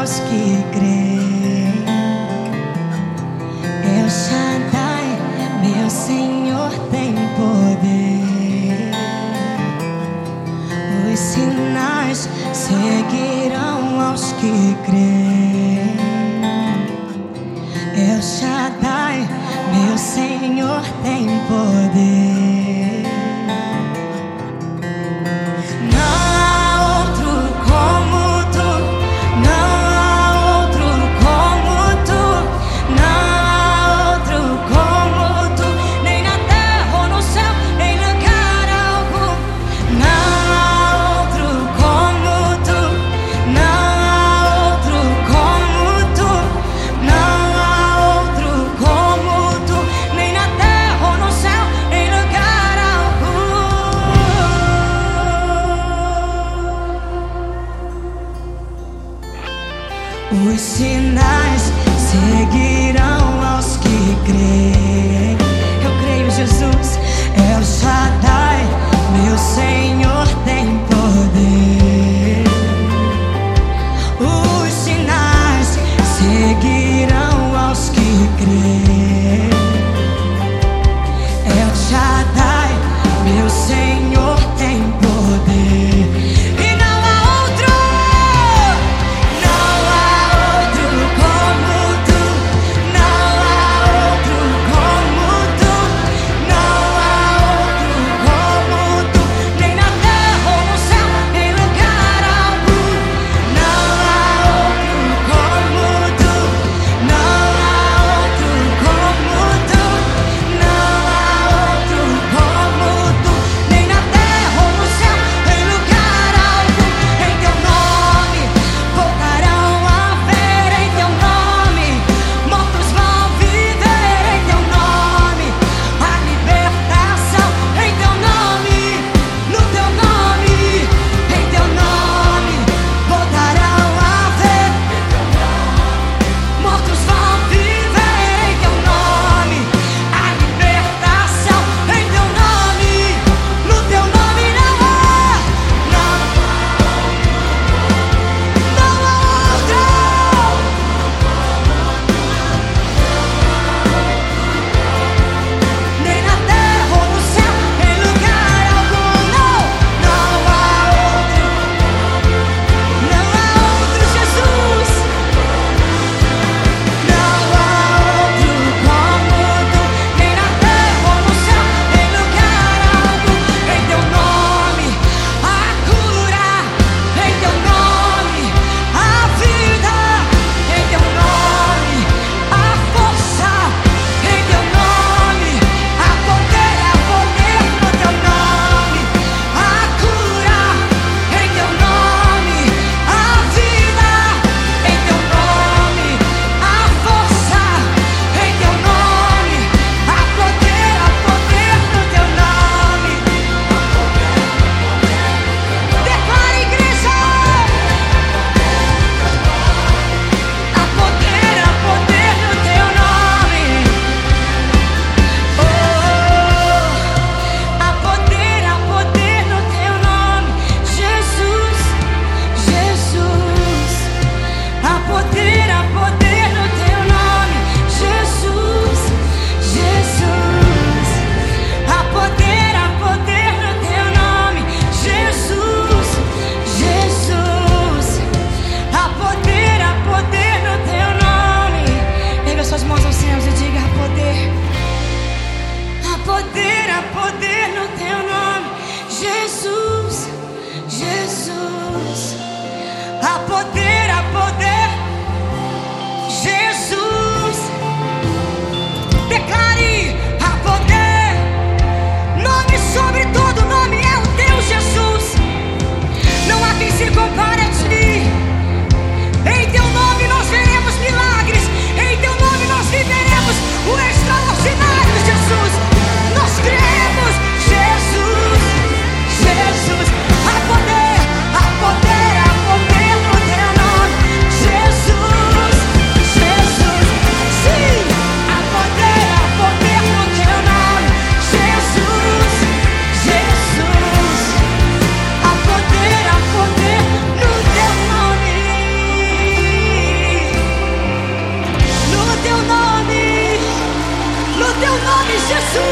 aos que creem. El Shaddai, meu Senhor, tem poder. Os sinais seguirão aos que creem. El Shaddai, meu Senhor, tem poder. Não há outro como tu, não há outro como tu, não há outro como tu, nem na terra ou no céu, em lugar algum. Não há outro como tu, não há outro como tu, não há outro como tu, nem na terra ou no céu, em lugar algum. Os sinais seguirão aos que creem. Eu creio, Jesus. El Shaddai, meu Senhor, tem poder. Os sinais seguirão aos que creem. El Shaddai, meu Senhor, tem poder. E não há outro, não há outro como tu, não há outro como tu, não há Jesus.